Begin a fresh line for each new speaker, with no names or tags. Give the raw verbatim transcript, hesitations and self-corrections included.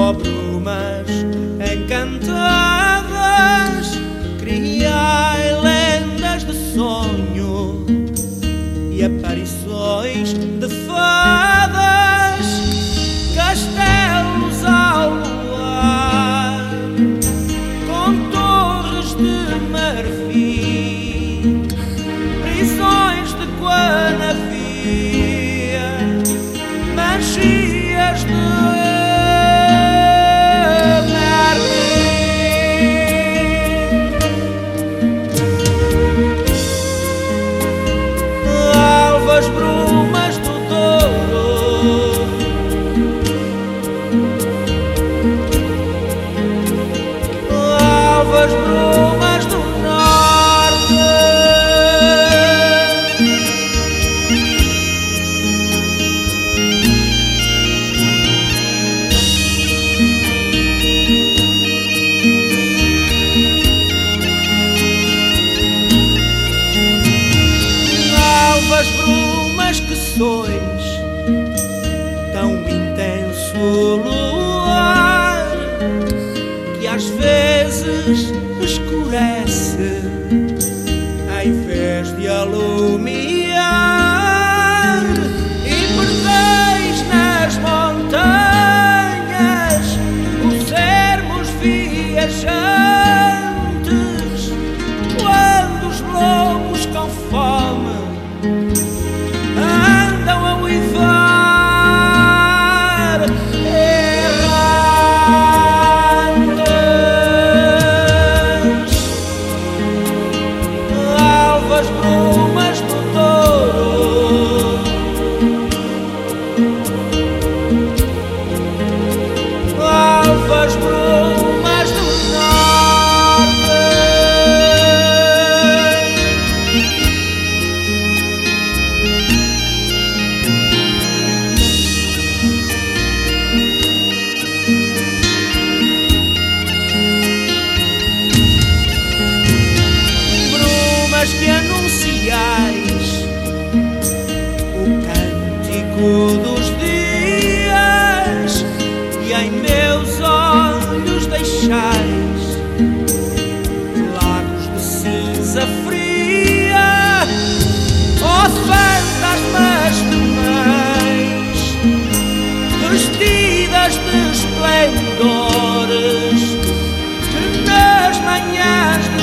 Ó brumas encantadas, criai lendas de sonho e aparições de fadas, castelos ao luar, com torres de marfim, prisões de guanavia, magias de as brumas do Douro, alvas brumas do Norte, alvas brumas que sois tão intenso luar que às vezes escurece em vez de alumiar, e perdeis nas montanhas os ermos viajantes, quando os lobos com fome andam a uivar errantes. Alvas brumas do Douro, alvas brumas do Norte, que anunciais o cântico dos dias e em meus olhos deixais lagos de cinza fria, ó fantasmas de mães vestidas de esplendores que nas manhãs de